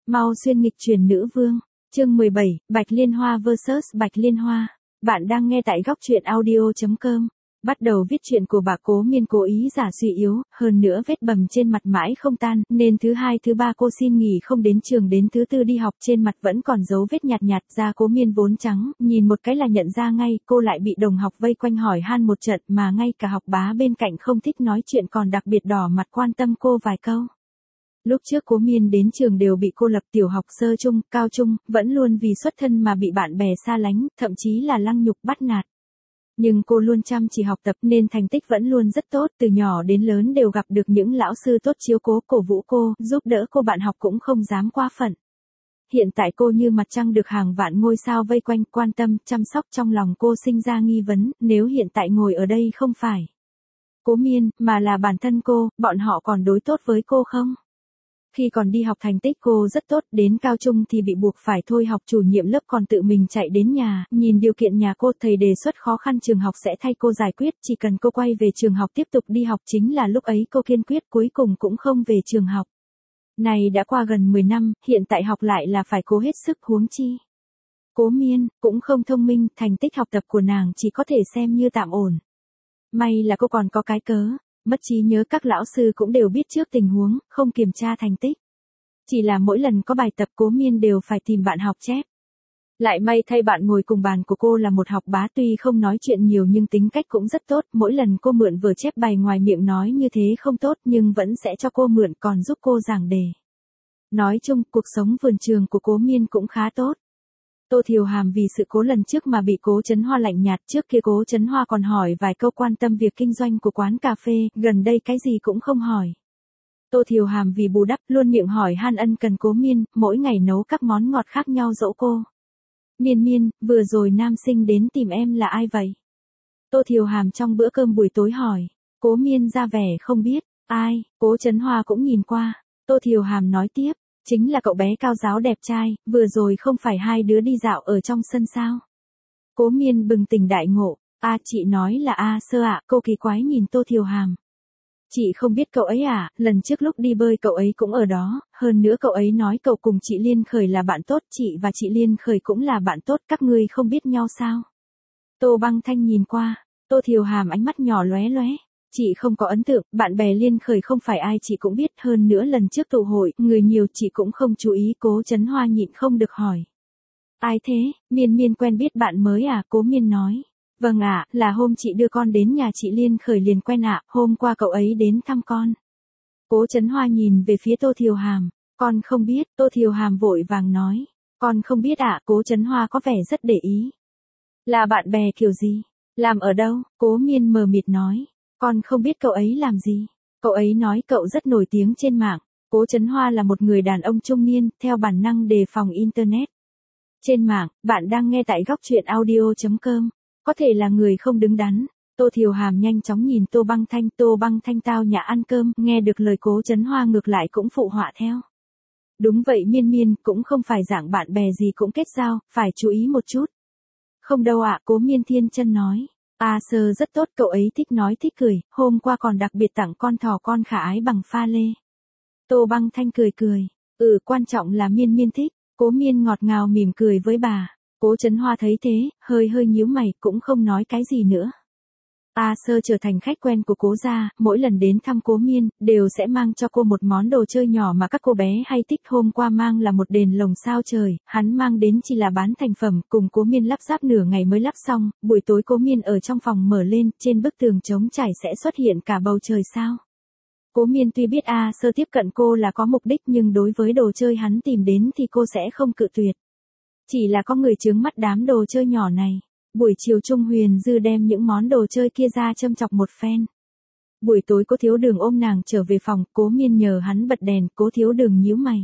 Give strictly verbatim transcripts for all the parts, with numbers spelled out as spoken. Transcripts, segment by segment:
Mau xuyên nghịch truyền nữ vương. Chương mười bảy, Bạch Liên Hoa versus Bạch Liên Hoa. Bạn đang nghe tại góc truyện audio chấm com. Bắt đầu viết chuyện của bà Cố Miên cố ý giả suy yếu, hơn nữa vết bầm trên mặt mãi không tan, nên thứ hai thứ ba cô xin nghỉ không đến trường, đến thứ tư đi học trên mặt vẫn còn dấu vết nhạt nhạt. Da Cố Miên vốn trắng, nhìn một cái là nhận ra ngay, cô lại bị đồng học vây quanh hỏi han một trận mà ngay cả học bá bên cạnh không thích nói chuyện còn đặc biệt đỏ mặt quan tâm cô vài câu. Lúc trước Cố Miên đến trường đều bị cô lập, tiểu học, sơ trung, cao trung, vẫn luôn vì xuất thân mà bị bạn bè xa lánh, thậm chí là lăng nhục bắt nạt. Nhưng cô luôn chăm chỉ học tập nên thành tích vẫn luôn rất tốt, từ nhỏ đến lớn đều gặp được những lão sư tốt chiếu cố, cổ vũ cô, giúp đỡ cô, bạn học cũng không dám qua phận. Hiện tại cô như mặt trăng được hàng vạn ngôi sao vây quanh, quan tâm, chăm sóc, trong lòng cô sinh ra nghi vấn, nếu hiện tại ngồi ở đây không phải Cố Miên, mà là bản thân cô, bọn họ còn đối tốt với cô không? Khi còn đi học thành tích cô rất tốt, đến cao trung thì bị buộc phải thôi học, chủ nhiệm lớp còn tự mình chạy đến nhà, nhìn điều kiện nhà cô, thầy đề xuất khó khăn trường học sẽ thay cô giải quyết, chỉ cần cô quay về trường học tiếp tục đi học. Chính là lúc ấy cô kiên quyết, cuối cùng cũng không về trường học. Này đã qua gần mười năm, hiện tại học lại là phải cố hết sức, huống chi Cố Miên cũng không thông minh, thành tích học tập của nàng chỉ có thể xem như tạm ổn. May là cô còn có cái cớ. Mất trí nhớ, các lão sư cũng đều biết trước tình huống, không kiểm tra thành tích. Chỉ là mỗi lần có bài tập Cố Miên đều phải tìm bạn học chép. Lại may thay bạn ngồi cùng bàn của cô là một học bá, tuy không nói chuyện nhiều nhưng tính cách cũng rất tốt, mỗi lần cô mượn vở chép bài ngoài miệng nói như thế không tốt nhưng vẫn sẽ cho cô mượn, còn giúp cô giảng đề. Nói chung, cuộc sống vườn trường của Cố Miên cũng khá tốt. Tô Thiều Hàm vì sự cố lần trước mà bị Cố Chấn Hoa lạnh nhạt, trước kia Cố Chấn Hoa còn hỏi vài câu quan tâm việc kinh doanh của quán cà phê, gần đây cái gì cũng không hỏi. Tô Thiều Hàm vì bù đắp luôn miệng hỏi han ân cần Cố Miên, mỗi ngày nấu các món ngọt khác nhau dỗ cô. Miên Miên, vừa rồi nam sinh đến tìm em là ai vậy? Tô Thiều Hàm trong bữa cơm buổi tối hỏi. Cố Miên ra vẻ không biết. Ai? Cố Chấn Hoa cũng nhìn qua. Tô Thiều Hàm nói tiếp. Chính là cậu bé cao ráo đẹp trai, vừa rồi không phải hai đứa đi dạo ở trong sân sao? Cố Miên bừng tỉnh đại ngộ. A chị nói là A Sơ ạ, cô kỳ quái nhìn Tô Thiều Hàm. Chị không biết cậu ấy à, lần trước lúc đi bơi cậu ấy cũng ở đó, hơn nữa cậu ấy nói cậu cùng chị Liên Khởi là bạn tốt, chị và chị Liên Khởi cũng là bạn tốt, các ngươi không biết nhau sao? Tô Băng Thanh nhìn qua, Tô Thiều Hàm ánh mắt nhỏ lóe lóe. Chị không có ấn tượng, bạn bè Liên Khởi không phải ai chị cũng biết, hơn nữa lần trước tụ hội, người nhiều chị cũng không chú ý. Cố Chấn Hoa nhịn không được hỏi. Ai thế? Miên Miên quen biết bạn mới à? Cố Miên nói. Vâng ạ, à, là hôm chị đưa con đến nhà chị Liên Khởi liền quen ạ, à, hôm qua cậu ấy đến thăm con. Cố Chấn Hoa nhìn về phía Tô Thiều Hàm. Con không biết, Tô Thiều Hàm vội vàng nói. Con không biết ạ, à, Cố Chấn Hoa có vẻ rất để ý. Là bạn bè kiểu gì? Làm ở đâu? Cố Miên mờ mịt nói. Con không biết cậu ấy làm gì. Cậu ấy nói cậu rất nổi tiếng trên mạng. Cố Chấn Hoa là một người đàn ông trung niên, theo bản năng đề phòng Internet. Trên mạng, bạn đang nghe tại góc truyện audio chấm com. Có thể là người không đứng đắn. Tô Thiều Hàm nhanh chóng nhìn Tô Băng Thanh. Tô Băng Thanh tao nhã ăn cơm, nghe được lời Cố Chấn Hoa ngược lại cũng phụ họa theo. Đúng vậy Miên Miên, cũng không phải dạng bạn bè gì cũng kết giao, phải chú ý một chút. Không đâu ạ, Cố Miên Thiên Chân nói. A Sơ rất tốt, cậu ấy thích nói thích cười, hôm qua còn đặc biệt tặng con thỏ con khả ái bằng pha lê. Tô Băng Thanh cười cười. Ừ, quan trọng là Miên Miên thích. Cố Miên ngọt ngào mỉm cười với bà. Cố Chấn Hoa thấy thế, hơi hơi nhíu mày, cũng không nói cái gì nữa. A Sơ trở thành khách quen của Cố gia, mỗi lần đến thăm Cố Miên, đều sẽ mang cho cô một món đồ chơi nhỏ mà các cô bé hay thích. Hôm qua mang là một đèn lồng sao trời, hắn mang đến chỉ là bán thành phẩm, cùng Cố Miên lắp ráp nửa ngày mới lắp xong. Buổi tối Cố Miên ở trong phòng mở lên, trên bức tường trống trải sẽ xuất hiện cả bầu trời sao. Cố Miên tuy biết A Sơ tiếp cận cô là có mục đích, nhưng đối với đồ chơi hắn tìm đến thì cô sẽ không cự tuyệt. Chỉ là có người chướng mắt đám đồ chơi nhỏ này. Buổi chiều Trung Huyền Dư đem những món đồ chơi kia ra châm chọc một phen. Buổi tối Cố Thiếu Đường ôm nàng trở về phòng, Cố Miên nhờ hắn bật đèn, Cố Thiếu Đường nhíu mày.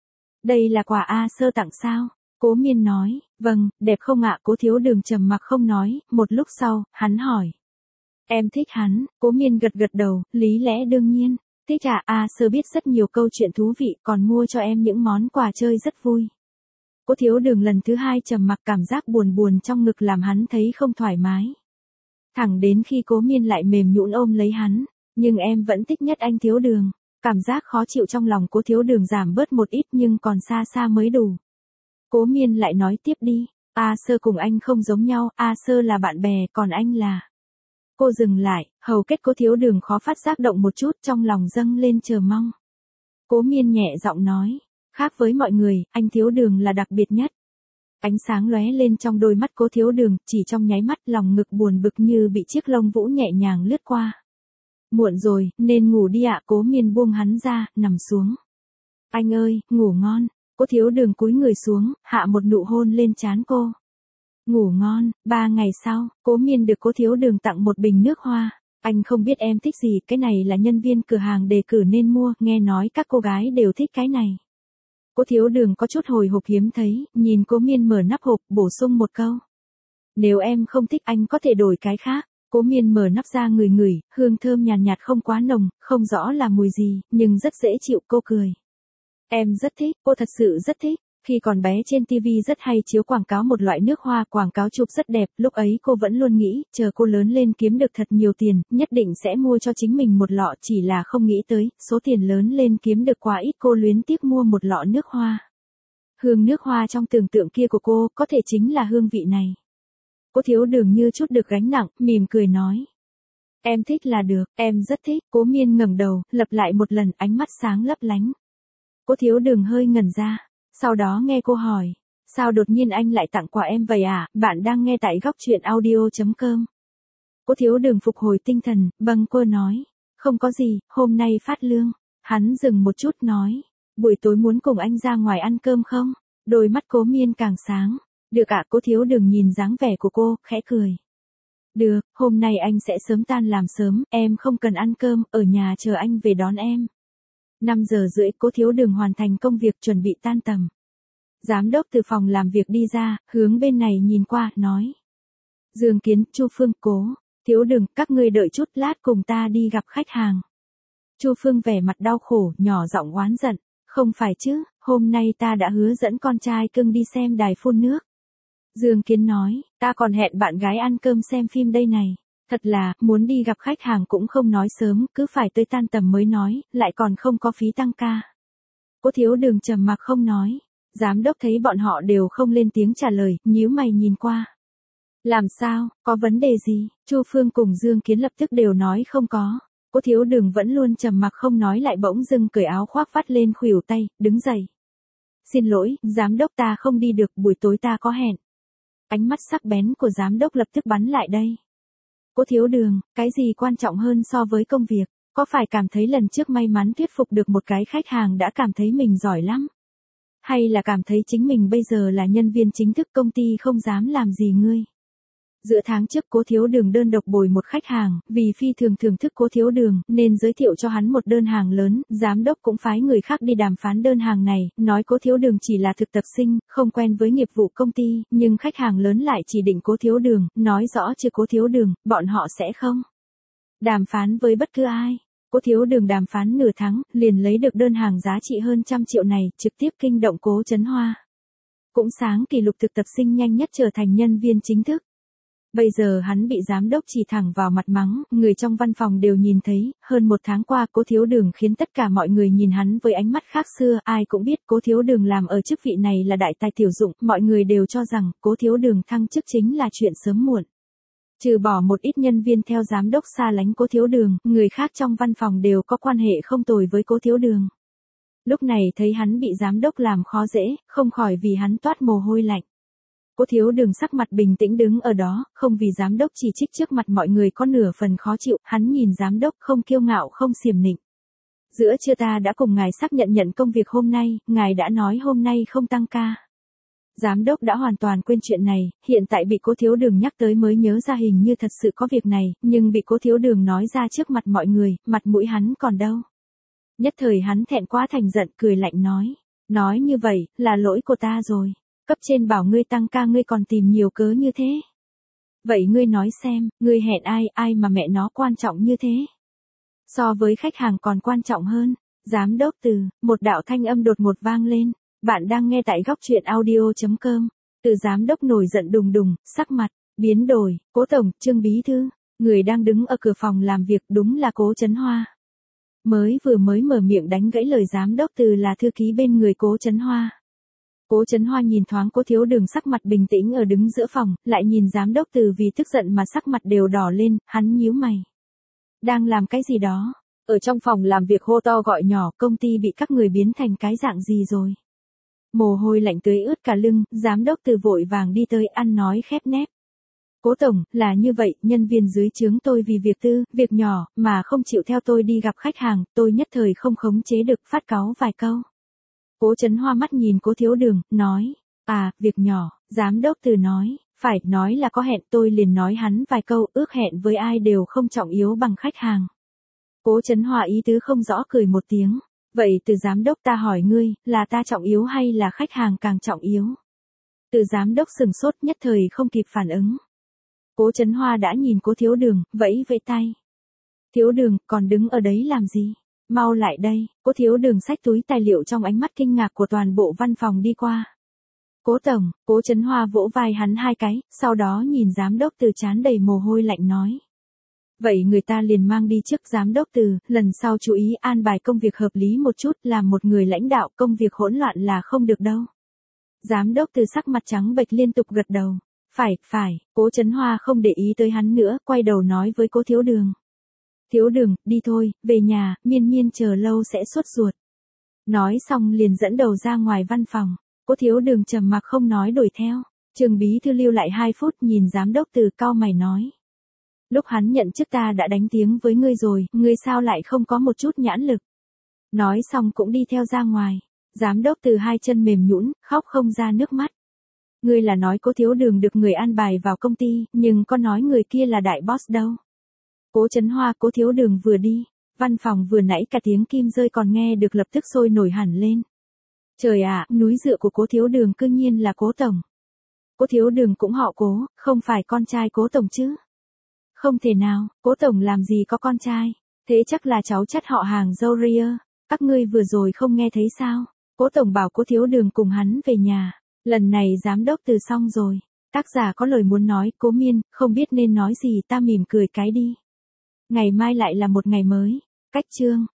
Đây là quà A Sơ tặng sao? Cố Miên nói, vâng, đẹp không ạ? Cố Thiếu Đường trầm mặc không nói, một lúc sau, hắn hỏi. Em thích hắn? Cố Miên gật gật đầu, lý lẽ đương nhiên. Thích ạ, A Sơ biết rất nhiều câu chuyện thú vị, còn mua cho em những món quà chơi rất vui. Cố Thiếu Đường lần thứ hai trầm mặc, cảm giác buồn buồn trong ngực làm hắn thấy không thoải mái. Thẳng đến khi Cố Miên lại mềm nhũn ôm lấy hắn, nhưng em vẫn thích nhất anh Thiếu Đường. Cảm giác khó chịu trong lòng Cố Thiếu Đường giảm bớt một ít nhưng còn xa xa mới đủ. Cố Miên lại nói tiếp đi, A Sơ cùng anh không giống nhau, A Sơ là bạn bè, còn anh là... Cô dừng lại, hầu kết Cố Thiếu Đường khó phát giác động một chút, trong lòng dâng lên chờ mong. Cố Miên nhẹ giọng nói, khác với mọi người, anh Thiếu Đường là đặc biệt nhất. Ánh sáng lóe lên trong đôi mắt Cố Thiếu Đường, chỉ trong nháy mắt lòng ngực buồn bực như bị chiếc lông vũ nhẹ nhàng lướt qua. Muộn rồi, nên ngủ đi ạ. Cố Miên buông hắn ra, nằm xuống. Anh ơi, ngủ ngon. Cố Thiếu Đường cúi người xuống, hạ một nụ hôn lên trán cô. Ngủ ngon. Ba ngày sau, Cố Miên được Cố Thiếu Đường tặng một bình nước hoa. Anh không biết em thích gì, cái này là nhân viên cửa hàng đề cử nên mua, nghe nói các cô gái đều thích cái này. Cố Thiếu Đường có chút hồi hộp hiếm thấy, nhìn Cố Miên mở nắp hộp, bổ sung một câu. Nếu em không thích anh có thể đổi cái khác. Cố Miên mở nắp ra ngửi ngửi, hương thơm nhàn nhạt, nhạt không quá nồng, không rõ là mùi gì, nhưng rất dễ chịu. Cô cười. Em rất thích, cô thật sự rất thích. Khi còn bé trên ti vi rất hay chiếu quảng cáo một loại nước hoa, quảng cáo chụp rất đẹp, lúc ấy cô vẫn luôn nghĩ, chờ cô lớn lên kiếm được thật nhiều tiền, nhất định sẽ mua cho chính mình một lọ, chỉ là không nghĩ tới, số tiền lớn lên kiếm được quá ít, cô luyến tiếc mua một lọ nước hoa. Hương nước hoa trong tưởng tượng kia của cô, có thể chính là hương vị này. Cố Thiếu Đường như chút được gánh nặng, mỉm cười nói. Em thích là được, em rất thích. Cố Miên ngẩng đầu, lặp lại một lần, ánh mắt sáng lấp lánh. Cố Thiếu Đường hơi ngẩn ra, sau đó nghe cô hỏi. Sao đột nhiên anh lại tặng quà em vậy à? Bạn đang nghe tại góc truyện audio chấm com. Cố Thiếu Đường phục hồi tinh thần, bâng quơ nói. Không có gì, hôm nay phát lương. Hắn dừng một chút nói. Buổi tối muốn cùng anh ra ngoài ăn cơm không? Đôi mắt Cố Miên càng sáng. Được ạ. Cố Thiếu Đường nhìn dáng vẻ của cô, khẽ cười. Được, hôm nay anh sẽ sớm tan làm sớm, em không cần ăn cơm, ở nhà chờ anh về đón em. năm giờ rưỡi Cố Thiếu Đường hoàn thành công việc chuẩn bị tan tầm. Giám đốc từ phòng làm việc đi ra, hướng bên này nhìn qua, nói. Dương Kiến, Chu Phương, Cố Thiếu Đường, các ngươi đợi chút, lát cùng ta đi gặp khách hàng. Chu Phương vẻ mặt đau khổ, nhỏ giọng oán giận. Không phải chứ, hôm nay ta đã hứa dẫn con trai cưng đi xem đài phun nước. Dương Kiến nói, ta còn hẹn bạn gái ăn cơm xem phim đây này. Thật là, muốn đi gặp khách hàng cũng không nói sớm, cứ phải tới tan tầm mới nói, lại còn không có phí tăng ca. Cố Thiếu Đường trầm mặc không nói. Giám đốc thấy bọn họ đều không lên tiếng trả lời, nhíu mày nhìn qua. Làm sao, có vấn đề gì? Chu Phương cùng Dương Kiến lập tức đều nói không có. Cố Thiếu Đường vẫn luôn trầm mặc không nói, lại bỗng dưng cởi áo khoác vắt lên khuỷu tay, đứng dậy. Xin lỗi, giám đốc, ta không đi được, buổi tối ta có hẹn. Ánh mắt sắc bén của giám đốc lập tức bắn lại đây. Cố Thiếu Đường, cái gì quan trọng hơn so với công việc? Có phải cảm thấy lần trước may mắn thuyết phục được một cái khách hàng đã cảm thấy mình giỏi lắm? Hay là cảm thấy chính mình bây giờ là nhân viên chính thức công ty không dám làm gì ngươi? Giữa tháng trước Cố Thiếu Đường đơn độc bồi một khách hàng, vì phi thường thưởng thức Cố Thiếu Đường, nên giới thiệu cho hắn một đơn hàng lớn, giám đốc cũng phái người khác đi đàm phán đơn hàng này, nói Cố Thiếu Đường chỉ là thực tập sinh, không quen với nghiệp vụ công ty, nhưng khách hàng lớn lại chỉ định Cố Thiếu Đường, nói rõ chưa Cố Thiếu Đường, bọn họ sẽ không đàm phán với bất cứ ai. Cố Thiếu Đường đàm phán nửa tháng, liền lấy được đơn hàng giá trị hơn trăm triệu này, trực tiếp kinh động Cố Chấn Hoa. Cũng sáng kỷ lục thực tập sinh nhanh nhất trở thành nhân viên chính thức. Bây giờ hắn bị giám đốc chỉ thẳng vào mặt mắng, người trong văn phòng đều nhìn thấy, hơn một tháng qua Cố Thiếu Đường khiến tất cả mọi người nhìn hắn với ánh mắt khác xưa, ai cũng biết Cố Thiếu Đường làm ở chức vị này là đại tài tiểu dụng, mọi người đều cho rằng Cố Thiếu Đường thăng chức chính là chuyện sớm muộn. Trừ bỏ một ít nhân viên theo giám đốc xa lánh Cố Thiếu Đường, người khác trong văn phòng đều có quan hệ không tồi với Cố Thiếu Đường. Lúc này thấy hắn bị giám đốc làm khó dễ, không khỏi vì hắn toát mồ hôi lạnh. Cố Thiếu Đường sắc mặt bình tĩnh đứng ở đó, không vì giám đốc chỉ trích trước mặt mọi người có nửa phần khó chịu, hắn nhìn giám đốc không kiêu ngạo không xiểm nịnh. Giữa trưa ta đã cùng ngài xác nhận nhận công việc hôm nay, ngài đã nói hôm nay không tăng ca. Giám đốc đã hoàn toàn quên chuyện này, hiện tại bị Cố Thiếu Đường nhắc tới mới nhớ ra hình như thật sự có việc này, nhưng bị Cố Thiếu Đường nói ra trước mặt mọi người, mặt mũi hắn còn đâu. Nhất thời hắn thẹn quá thành giận, cười lạnh nói, nói như vậy, là lỗi của ta rồi. Cấp trên bảo ngươi tăng ca ngươi còn tìm nhiều cớ như thế. Vậy ngươi nói xem, ngươi hẹn ai, ai mà mẹ nó quan trọng như thế? So với khách hàng còn quan trọng hơn. Giám đốc từ, một đạo thanh âm đột ngột vang lên. Bạn đang nghe tại góc truyện audio chấm com. Từ giám đốc nổi giận đùng đùng, sắc mặt, biến đổi, Cố tổng, Trương bí thư, người đang đứng ở cửa phòng làm việc đúng là Cố Chấn Hoa. Mới vừa mới mở miệng đánh gãy lời giám đốc Từ là thư ký bên người Cố Chấn Hoa. Cố Chấn Hoa nhìn thoáng Cố Thiếu Đường sắc mặt bình tĩnh ở đứng giữa phòng, lại nhìn giám đốc Từ vì tức giận mà sắc mặt đều đỏ lên, hắn nhíu mày. Đang làm cái gì đó? Ở trong phòng làm việc hô to gọi nhỏ, công ty bị các người biến thành cái dạng gì rồi? Mồ hôi lạnh tưới ướt cả lưng, giám đốc Từ vội vàng đi tới ăn nói khép nép. Cố tổng, là như vậy, nhân viên dưới trướng tôi vì việc tư, việc nhỏ, mà không chịu theo tôi đi gặp khách hàng, tôi nhất thời không khống chế được phát cáu vài câu. Cố Chấn Hoa mắt nhìn Cố Thiếu Đường, nói, à, việc nhỏ, giám đốc Từ nói, phải, nói là có hẹn, tôi liền nói hắn vài câu, ước hẹn với ai đều không trọng yếu bằng khách hàng. Cố Chấn Hoa ý tứ không rõ cười một tiếng, vậy Từ giám đốc ta hỏi ngươi, là ta trọng yếu hay là khách hàng càng trọng yếu? Từ giám đốc sừng sốt nhất thời không kịp phản ứng. Cố Chấn Hoa đã nhìn Cố Thiếu Đường, vẫy vẫy tay. Thiếu Đường, còn đứng ở đấy làm gì? Mau lại đây. Cố Thiếu Đường xách túi tài liệu trong ánh mắt kinh ngạc của toàn bộ văn phòng đi qua. Cố tổng, Cố Chấn Hoa vỗ vai hắn hai cái, sau đó nhìn giám đốc Từ trán đầy mồ hôi lạnh nói. Vậy người ta liền mang đi trước giám đốc Từ, lần sau chú ý an bài công việc hợp lý một chút, làm một người lãnh đạo công việc hỗn loạn là không được đâu. Giám đốc Từ sắc mặt trắng bệch liên tục gật đầu. Phải, phải, Cố Chấn Hoa không để ý tới hắn nữa, quay đầu nói với Cố Thiếu Đường. Thiếu Đường, đi thôi, về nhà, Miên Miên chờ lâu sẽ sốt ruột. Nói xong liền dẫn đầu ra ngoài văn phòng, Cố Thiếu Đường trầm mặc không nói đuổi theo. Trường bí thư lưu lại hai phút nhìn giám đốc Từ cau mày nói. Lúc hắn nhận chức ta đã đánh tiếng với ngươi rồi, ngươi sao lại không có một chút nhãn lực. Nói xong cũng đi theo ra ngoài, giám đốc Từ hai chân mềm nhũn, khóc không ra nước mắt. Ngươi là nói Cố Thiếu Đường được người an bài vào công ty, nhưng có nói người kia là đại boss đâu. Cố Chấn Hoa, Cố Thiếu Đường vừa đi, văn phòng vừa nãy cả tiếng kim rơi còn nghe được lập tức sôi nổi hẳn lên. Trời ạ, núi dựa của Cố Thiếu Đường cư nhiên là Cố tổng. Cố Thiếu Đường cũng họ Cố, không phải con trai Cố tổng chứ? Không thể nào, Cố tổng làm gì có con trai, thế chắc là cháu chắt họ hàng dâu ria. Các ngươi vừa rồi không nghe thấy sao? Cố tổng bảo Cố Thiếu Đường cùng hắn về nhà. Lần này giám đốc Từ xong rồi. Tác giả có lời muốn nói, Cố Miên, không biết nên nói gì, ta mỉm cười cái đi. Ngày mai lại là một ngày mới. Cách chương.